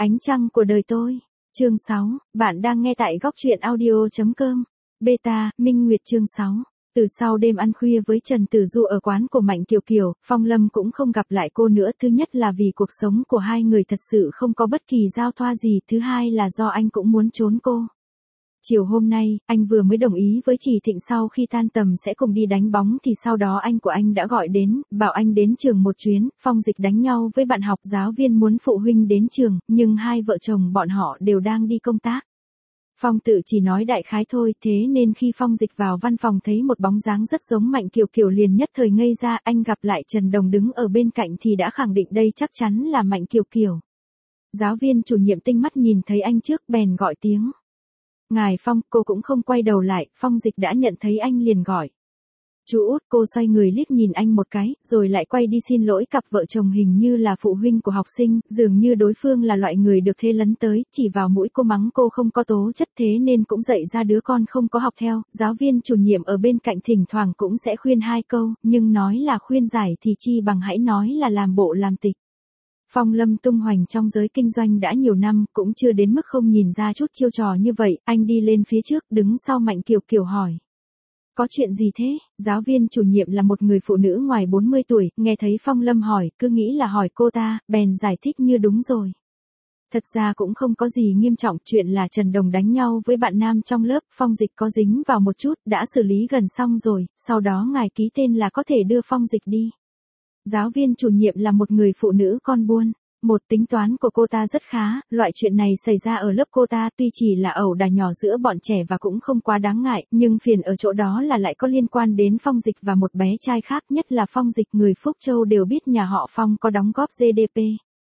Ánh trăng của đời tôi. Chương 6, bạn đang nghe tại góc truyện audio.com. Beta, Minh Nguyệt chương 6. Từ sau đêm ăn khuya với Trần Tử Du ở quán của Mạnh Kiều Kiều, Phong Lâm cũng không gặp lại cô nữa. Thứ nhất là vì cuộc sống của hai người thật sự không có bất kỳ giao thoa gì. Thứ hai là do anh cũng muốn trốn cô. Chiều hôm nay, anh vừa mới đồng ý với Chỉ Thịnh sau khi tan tầm sẽ cùng đi đánh bóng thì sau đó anh của anh đã gọi đến, bảo anh đến trường một chuyến. Phong Dịch đánh nhau với bạn học, giáo viên muốn phụ huynh đến trường, nhưng hai vợ chồng bọn họ đều đang đi công tác. Phong tự chỉ nói đại khái thôi, thế nên khi Phong Dịch vào văn phòng thấy một bóng dáng rất giống Mạnh Kiều Kiều liền nhất thời ngây ra. Anh gặp lại Trần Đồng đứng ở bên cạnh thì đã khẳng định đây chắc chắn là Mạnh Kiều Kiều. Giáo viên chủ nhiệm tinh mắt nhìn thấy anh trước bèn gọi tiếng. Ngài Phong, cô cũng không quay đầu lại. Phong Dịch đã nhận thấy anh liền gọi. Chú Út, cô xoay người liếc nhìn anh một cái, rồi lại quay đi xin lỗi cặp vợ chồng hình như là phụ huynh của học sinh, dường như đối phương là loại người được thế lấn tới, chỉ vào mũi cô mắng cô không có tố chất thế nên cũng dạy ra đứa con không có học theo. Giáo viên chủ nhiệm ở bên cạnh thỉnh thoảng cũng sẽ khuyên hai câu, nhưng nói là khuyên giải thì chi bằng hãy nói là làm bộ làm tịch. Phong Lâm tung hoành trong giới kinh doanh đã nhiều năm, cũng chưa đến mức không nhìn ra chút chiêu trò như vậy. Anh đi lên phía trước, đứng sau Mạnh Kiều Kiều hỏi. Có chuyện gì thế? Giáo viên chủ nhiệm là một người phụ nữ ngoài 40 tuổi, nghe thấy Phong Lâm hỏi, cứ nghĩ là hỏi cô ta, bèn giải thích như đúng rồi. Thật ra cũng không có gì nghiêm trọng, chuyện là Trần Đồng đánh nhau với bạn nam trong lớp, Phong Dịch có dính vào một chút, đã xử lý gần xong rồi, sau đó ngài ký tên là có thể đưa Phong Dịch đi. Giáo viên chủ nhiệm là một người phụ nữ con buôn. Một tính toán của cô ta rất khá, loại chuyện này xảy ra ở lớp cô ta tuy chỉ là ẩu đả nhỏ giữa bọn trẻ và cũng không quá đáng ngại, nhưng phiền ở chỗ đó là lại có liên quan đến Phong Dịch và một bé trai khác, nhất là Phong Dịch. Người Phúc Châu đều biết nhà họ Phong có đóng góp GDP.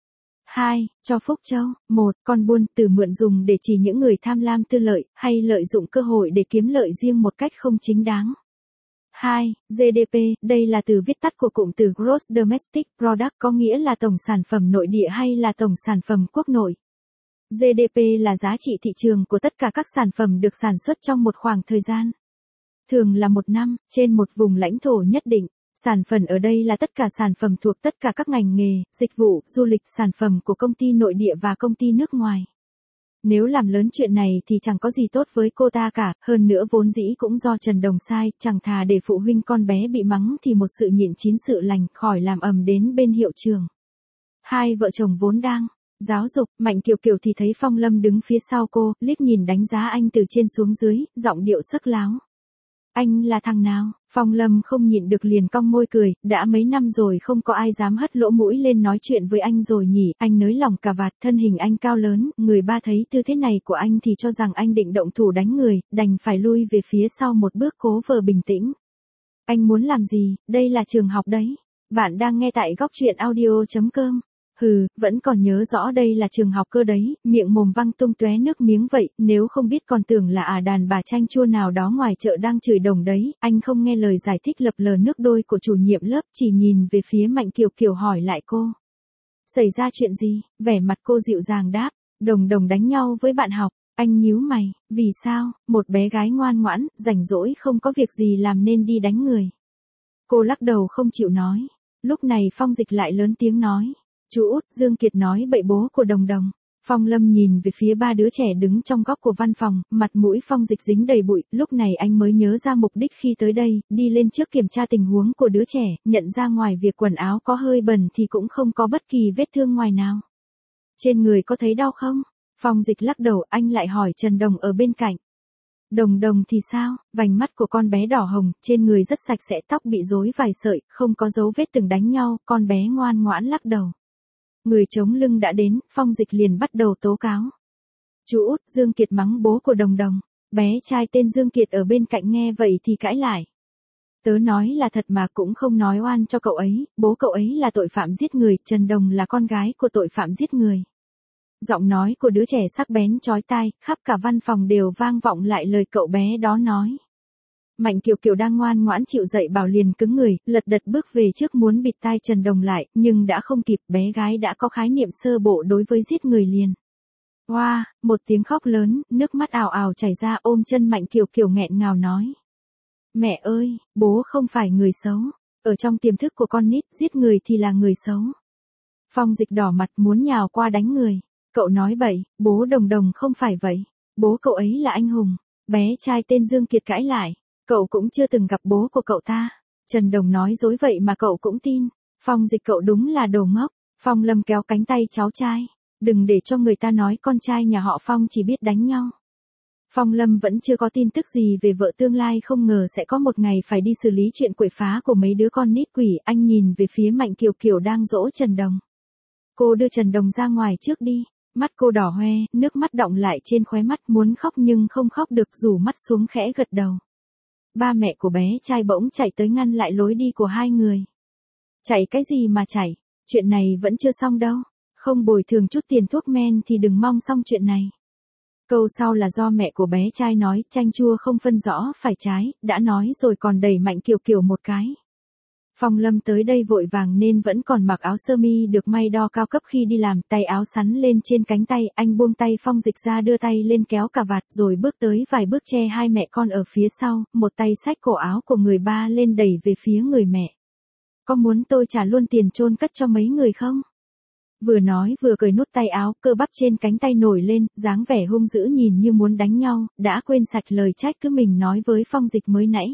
2. Cho Phúc Châu. 1. Con buôn, từ mượn dùng để chỉ những người tham lam tư lợi, hay lợi dụng cơ hội để kiếm lợi riêng một cách không chính đáng. 2. GDP, đây là từ viết tắt của cụm từ Gross Domestic Product, có nghĩa là tổng sản phẩm nội địa hay là tổng sản phẩm quốc nội. GDP là giá trị thị trường của tất cả các sản phẩm được sản xuất trong một khoảng thời gian. Thường là một năm, trên một vùng lãnh thổ nhất định. Sản phẩm ở đây là tất cả sản phẩm thuộc tất cả các ngành nghề, dịch vụ, du lịch, sản phẩm của công ty nội địa và công ty nước ngoài. Nếu làm lớn chuyện này thì chẳng có gì tốt với cô ta cả, hơn nữa vốn dĩ cũng do Trần Đồng sai, chẳng thà để phụ huynh con bé bị mắng thì một sự nhịn chín sự lành, khỏi làm ầm đến bên hiệu trường. Hai vợ chồng vốn đang giáo dục, Mạnh Kiều Kiều thì thấy Phong Lâm đứng phía sau cô, liếc nhìn đánh giá anh từ trên xuống dưới, giọng điệu sắc láo. Anh là thằng nào? Phong Lâm không nhịn được liền cong môi cười, đã mấy năm rồi không có ai dám hất lỗ mũi lên nói chuyện với anh rồi nhỉ. Anh nới lỏng cà vạt, thân hình anh cao lớn, người ba thấy tư thế này của anh thì cho rằng anh định động thủ đánh người, đành phải lui về phía sau một bước cố vờ bình tĩnh. Anh muốn làm gì? Đây là trường học đấy. Bạn đang nghe tại góc truyện audio.com. Hừ, vẫn còn nhớ rõ đây là trường học cơ đấy, miệng mồm văng tung tóe nước miếng vậy, nếu không biết còn tưởng là đàn bà chanh chua nào đó ngoài chợ đang chửi đồng đấy. Anh không nghe lời giải thích lập lờ nước đôi của chủ nhiệm lớp, chỉ nhìn về phía Mạnh Kiều Kiều hỏi lại cô. Xảy ra chuyện gì? Vẻ mặt cô dịu dàng đáp, Đồng Đồng đánh nhau với bạn học. Anh nhíu mày, vì sao? Một bé gái ngoan ngoãn, rảnh rỗi không có việc gì làm nên đi đánh người. Cô lắc đầu không chịu nói. Lúc này Phong Dịch lại lớn tiếng nói. Chú Út, Dương Kiệt nói bậy bố của Đồng Đồng. Phong Lâm nhìn về phía ba đứa trẻ đứng trong góc của văn phòng, mặt mũi Phong Dịch dính đầy bụi, lúc này anh mới nhớ ra mục đích khi tới đây, đi lên trước kiểm tra tình huống của đứa trẻ, nhận ra ngoài việc quần áo có hơi bẩn thì cũng không có bất kỳ vết thương ngoài nào. Trên người có thấy đau không? Phong Dịch lắc đầu, anh lại hỏi Trần Đồng ở bên cạnh. Đồng Đồng thì sao? Vành mắt của con bé đỏ hồng, trên người rất sạch sẽ, tóc bị rối vài sợi, không có dấu vết từng đánh nhau, con bé ngoan ngoãn lắc đầu. Người chống lưng đã đến, Phong Dịch liền bắt đầu tố cáo. Chú Út, Dương Kiệt mắng bố của Đồng Đồng. Bé trai tên Dương Kiệt ở bên cạnh nghe vậy thì cãi lại. Tớ nói là thật mà cũng không nói oan cho cậu ấy, bố cậu ấy là tội phạm giết người, Trần Đồng là con gái của tội phạm giết người. Giọng nói của đứa trẻ sắc bén chói tai, khắp cả văn phòng đều vang vọng lại lời cậu bé đó nói. Mạnh Kiều Kiều đang ngoan ngoãn chịu dạy bảo liền cứng người, lật đật bước về trước muốn bịt tai Trần Đồng lại, nhưng đã không kịp, bé gái đã có khái niệm sơ bộ đối với giết người liền. Oa, một tiếng khóc lớn, nước mắt ào ào chảy ra, ôm chân Mạnh Kiều Kiều nghẹn ngào nói. Mẹ ơi, bố không phải người xấu, ở trong tiềm thức của con nít, giết người thì là người xấu. Phong Dịch đỏ mặt muốn nhào qua đánh người. Cậu nói bậy, bố Đồng Đồng không phải vậy. Bố cậu ấy là anh hùng. Bé trai tên Dương Kiệt cãi lại. Cậu cũng chưa từng gặp bố của cậu ta. Trần Đồng nói dối vậy mà cậu cũng tin. Phong Dịch cậu đúng là đồ ngốc. Phong Lâm kéo cánh tay cháu trai. Đừng để cho người ta nói con trai nhà họ Phong chỉ biết đánh nhau. Phong Lâm vẫn chưa có tin tức gì về vợ tương lai, không ngờ sẽ có một ngày phải đi xử lý chuyện quậy phá của mấy đứa con nít quỷ. Anh nhìn về phía Mạnh Kiều Kiều đang dỗ Trần Đồng. Cô đưa Trần Đồng ra ngoài trước đi. Mắt cô đỏ hoe, nước mắt đọng lại trên khóe mắt, muốn khóc nhưng không khóc được, rủ mắt xuống khẽ gật đầu. Ba mẹ của bé trai bỗng chạy tới ngăn lại lối đi của hai người. Chạy cái gì mà chạy, chuyện này vẫn chưa xong đâu. Không bồi thường chút tiền thuốc men thì đừng mong xong chuyện này. Câu sau là do mẹ của bé trai nói, chanh chua không phân rõ phải trái, đã nói rồi còn đẩy Mạnh Kiều Kiều một cái. Phong Lâm tới đây vội vàng nên vẫn còn mặc áo sơ mi được may đo cao cấp khi đi làm, tay áo sắn lên trên cánh tay, anh buông tay Phong Dịch ra đưa tay lên kéo cà vạt rồi bước tới vài bước che hai mẹ con ở phía sau, một tay xách cổ áo của người ba lên đẩy về phía người mẹ. Có muốn tôi trả luôn tiền chôn cất cho mấy người không? Vừa nói vừa cởi nút tay áo, cơ bắp trên cánh tay nổi lên, dáng vẻ hung dữ nhìn như muốn đánh nhau, đã quên sạch lời trách cứ mình nói với Phong Dịch mới nãy.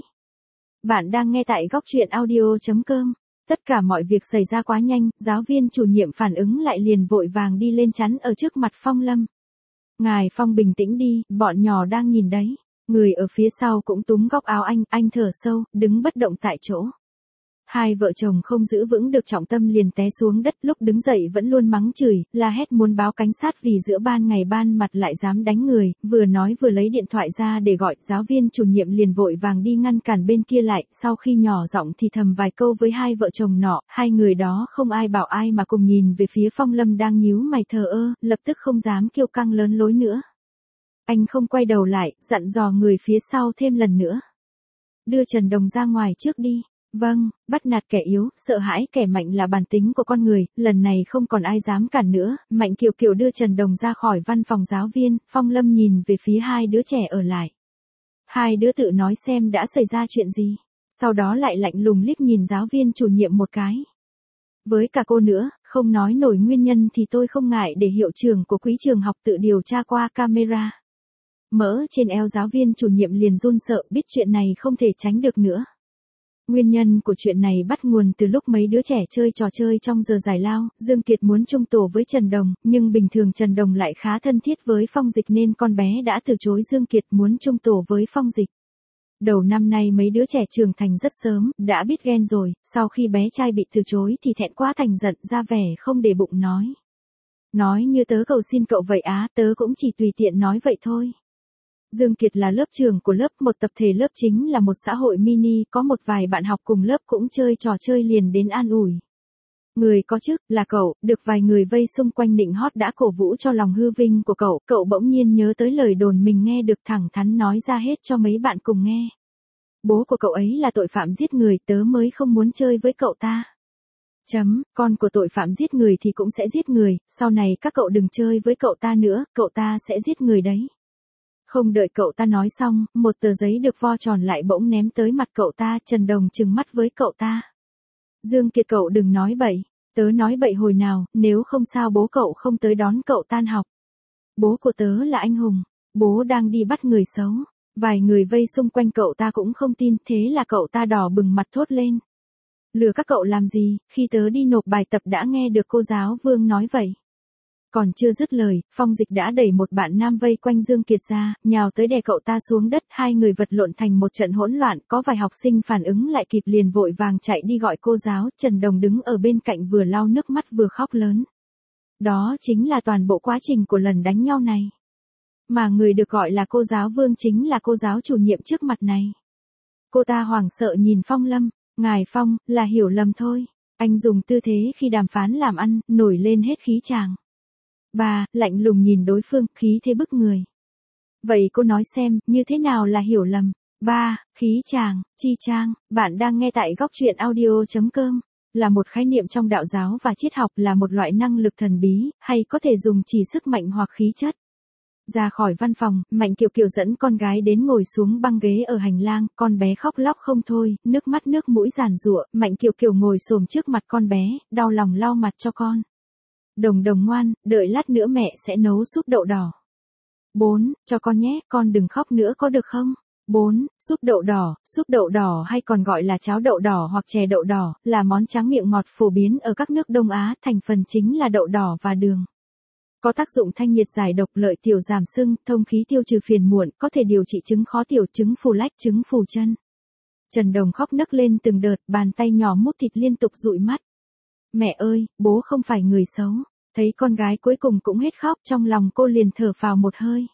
Bạn đang nghe tại góc truyện audio.com. Tất cả mọi việc xảy ra quá nhanh, giáo viên chủ nhiệm phản ứng lại liền vội vàng đi lên chắn ở trước mặt Phong Lâm. Ngài Phong bình tĩnh đi, bọn nhỏ đang nhìn đấy. Người ở phía sau cũng túm góc áo anh thở sâu, đứng bất động tại chỗ. Hai vợ chồng không giữ vững được trọng tâm liền té xuống đất, lúc đứng dậy vẫn luôn mắng chửi, la hét muốn báo cảnh sát vì giữa ban ngày ban mặt lại dám đánh người, vừa nói vừa lấy điện thoại ra để gọi. Giáo viên chủ nhiệm liền vội vàng đi ngăn cản bên kia lại, sau khi nhỏ giọng thì thầm vài câu với hai vợ chồng nọ, hai người đó không ai bảo ai mà cùng nhìn về phía Phong Lâm đang nhíu mày thờ ơ, lập tức không dám kiêu căng lớn lối nữa. Anh không quay đầu lại, dặn dò người phía sau thêm lần nữa. Đưa Trần Đồng ra ngoài trước đi. Vâng, bắt nạt kẻ yếu, sợ hãi kẻ mạnh là bản tính của con người, lần này không còn ai dám cản nữa. Mạnh Kiều Kiều đưa Trần Đồng ra khỏi văn phòng giáo viên, Phong Lâm nhìn về phía hai đứa trẻ ở lại. Hai đứa tự nói xem đã xảy ra chuyện gì, sau đó lại lạnh lùng liếc nhìn giáo viên chủ nhiệm một cái. Với cả cô nữa, không nói nổi nguyên nhân thì tôi không ngại để hiệu trưởng của quý trường học tự điều tra qua camera. Mỡ trên eo giáo viên chủ nhiệm liền run sợ, biết chuyện này không thể tránh được nữa. Nguyên nhân của chuyện này bắt nguồn từ lúc mấy đứa trẻ chơi trò chơi trong giờ giải lao, Dương Kiệt muốn chung tổ với Trần Đồng, nhưng bình thường Trần Đồng lại khá thân thiết với Phong Dịch nên con bé đã từ chối Dương Kiệt muốn chung tổ với Phong Dịch. Đầu năm nay mấy đứa trẻ trưởng thành rất sớm, đã biết ghen rồi, sau khi bé trai bị từ chối thì thẹn quá thành giận, ra vẻ không để bụng nói. Nói như tớ cầu xin cậu vậy á, tớ cũng chỉ tùy tiện nói vậy thôi. Dương Kiệt là lớp trưởng của lớp, một tập thể lớp chính là một xã hội mini, có một vài bạn học cùng lớp cũng chơi trò chơi liền đến an ủi. Người có chức là cậu, được vài người vây xung quanh nịnh hót đã cổ vũ cho lòng hư vinh của cậu bỗng nhiên nhớ tới lời đồn mình nghe được thẳng thắn nói ra hết cho mấy bạn cùng nghe. Bố của cậu ấy là tội phạm giết người, tớ mới không muốn chơi với cậu ta. Con của tội phạm giết người thì cũng sẽ giết người, sau này các cậu đừng chơi với cậu ta nữa, cậu ta sẽ giết người đấy. Không đợi cậu ta nói xong, một tờ giấy được vo tròn lại bỗng ném tới mặt cậu ta, Trần Đồng trừng mắt với cậu ta. Dương Kiệt cậu đừng nói bậy, tớ nói bậy hồi nào, nếu không sao bố cậu không tới đón cậu tan học. Bố của tớ là anh hùng, bố đang đi bắt người xấu. Vài người vây xung quanh cậu ta cũng không tin, thế là cậu ta đỏ bừng mặt thốt lên. Lừa các cậu làm gì, khi tớ đi nộp bài tập đã nghe được cô giáo Vương nói vậy. Còn chưa dứt lời, Phong Dịch đã đẩy một bạn nam vây quanh Dương Kiệt ra, nhào tới đè cậu ta xuống đất, hai người vật lộn thành một trận hỗn loạn, có vài học sinh phản ứng lại kịp liền vội vàng chạy đi gọi cô giáo, Trần Đồng đứng ở bên cạnh vừa lau nước mắt vừa khóc lớn. Đó chính là toàn bộ quá trình của lần đánh nhau này. Mà người được gọi là cô giáo Vương chính là cô giáo chủ nhiệm trước mặt này. Cô ta hoảng sợ nhìn Phong Lâm, ngài Phong, là hiểu lầm thôi. Anh dùng tư thế khi đàm phán làm ăn, nổi lên hết khí chàng. Bà, lạnh lùng nhìn đối phương, khí thế bức người. Vậy cô nói xem, như thế nào là hiểu lầm? Ba, khí chàng, chi chang, bạn đang nghe tại góc truyện audio.com. Là một khái niệm trong đạo giáo và triết học, là một loại năng lực thần bí, hay có thể dùng chỉ sức mạnh hoặc khí chất. Ra khỏi văn phòng, Mạnh Kiều Kiều dẫn con gái đến ngồi xuống băng ghế ở hành lang, con bé khóc lóc không thôi, nước mắt nước mũi giàn giụa, Mạnh Kiều Kiều ngồi xổm trước mặt con bé, đau lòng lau mặt cho con. Đồng đồng ngoan, đợi lát nữa mẹ sẽ nấu súp đậu đỏ. 4. Cho con nhé, con đừng khóc nữa có được không? 4. Súp đậu đỏ hay còn gọi là cháo đậu đỏ hoặc chè đậu đỏ, là món tráng miệng ngọt phổ biến ở các nước Đông Á, thành phần chính là đậu đỏ và đường. Có tác dụng thanh nhiệt giải độc, lợi tiểu giảm sưng, thông khí, tiêu trừ phiền muộn, có thể điều trị chứng khó tiểu, chứng phù lách, chứng phù chân. Trần Đồng khóc nấc lên từng đợt, bàn tay nhỏ mút thịt liên tục dụi mắt. Mẹ ơi, bố không phải người xấu. Thấy con gái cuối cùng cũng hết khóc, trong lòng cô liền thở phào một hơi.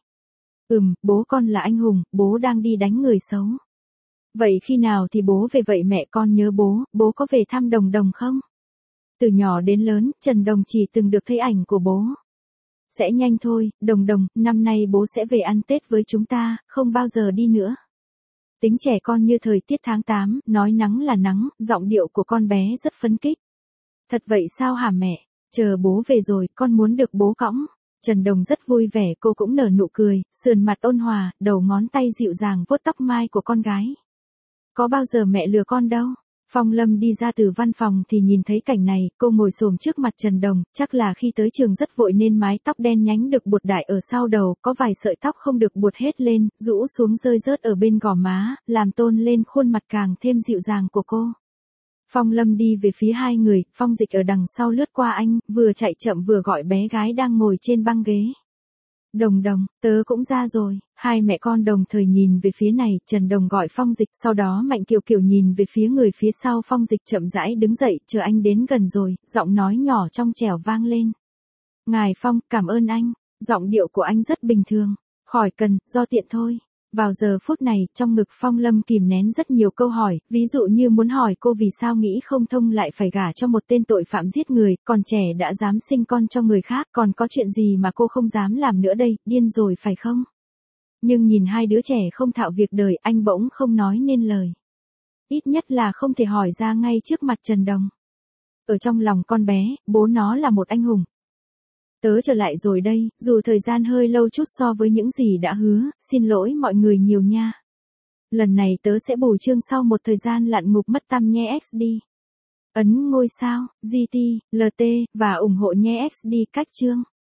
Bố con là anh hùng, bố đang đi đánh người xấu. Vậy khi nào thì bố về vậy mẹ, con nhớ bố có về thăm Đồng Đồng không? Từ nhỏ đến lớn, Trần Đồng chỉ từng được thấy ảnh của bố. Sẽ nhanh thôi, Đồng Đồng, năm nay bố sẽ về ăn Tết với chúng ta, không bao giờ đi nữa. Tính trẻ con như thời tiết tháng 8, nói nắng là nắng, giọng điệu của con bé rất phấn khích. Thật vậy sao hả mẹ? Chờ bố về rồi, con muốn được bố cõng. Trần Đồng rất vui vẻ, cô cũng nở nụ cười, sườn mặt ôn hòa, đầu ngón tay dịu dàng vuốt tóc mai của con gái. Có bao giờ mẹ lừa con đâu. Phong Lâm đi ra từ văn phòng thì nhìn thấy cảnh này, cô ngồi xổm trước mặt Trần Đồng, chắc là khi tới trường rất vội nên mái tóc đen nhánh được buộc đại ở sau đầu, có vài sợi tóc không được buộc hết lên, rũ xuống rơi rớt ở bên gò má, làm tôn lên khuôn mặt càng thêm dịu dàng của cô. Phong Lâm đi về phía hai người, Phong Dịch ở đằng sau lướt qua anh, vừa chạy chậm vừa gọi bé gái đang ngồi trên băng ghế. Đồng Đồng, tớ cũng ra rồi. Hai mẹ con đồng thời nhìn về phía này, Trần Đồng gọi Phong Dịch, sau đó Mạnh Kiều Kiều nhìn về phía người phía sau. Phong Dịch chậm rãi đứng dậy, chờ anh đến gần rồi, giọng nói nhỏ trong trẻo vang lên. Ngài Phong, cảm ơn anh. Giọng điệu của anh rất bình thường. Khỏi cần, do tiện thôi. Vào giờ phút này, trong ngực Phong Lâm kìm nén rất nhiều câu hỏi, ví dụ như muốn hỏi cô vì sao nghĩ không thông lại phải gả cho một tên tội phạm giết người, còn trẻ đã dám sinh con cho người khác, còn có chuyện gì mà cô không dám làm nữa đây, điên rồi phải không? Nhưng nhìn hai đứa trẻ không thạo việc đời, anh bỗng không nói nên lời. Ít nhất là không thể hỏi ra ngay trước mặt Trần Đồng. Ở trong lòng con bé, bố nó là một anh hùng. Tớ trở lại rồi đây, dù thời gian hơi lâu chút so với những gì đã hứa, xin lỗi mọi người nhiều nha. Lần này tớ sẽ bổ chương sau một thời gian lặn ngục mất tăm nhé XD. Ấn ngôi sao, GT, LT, và ủng hộ nhé XD cách chương.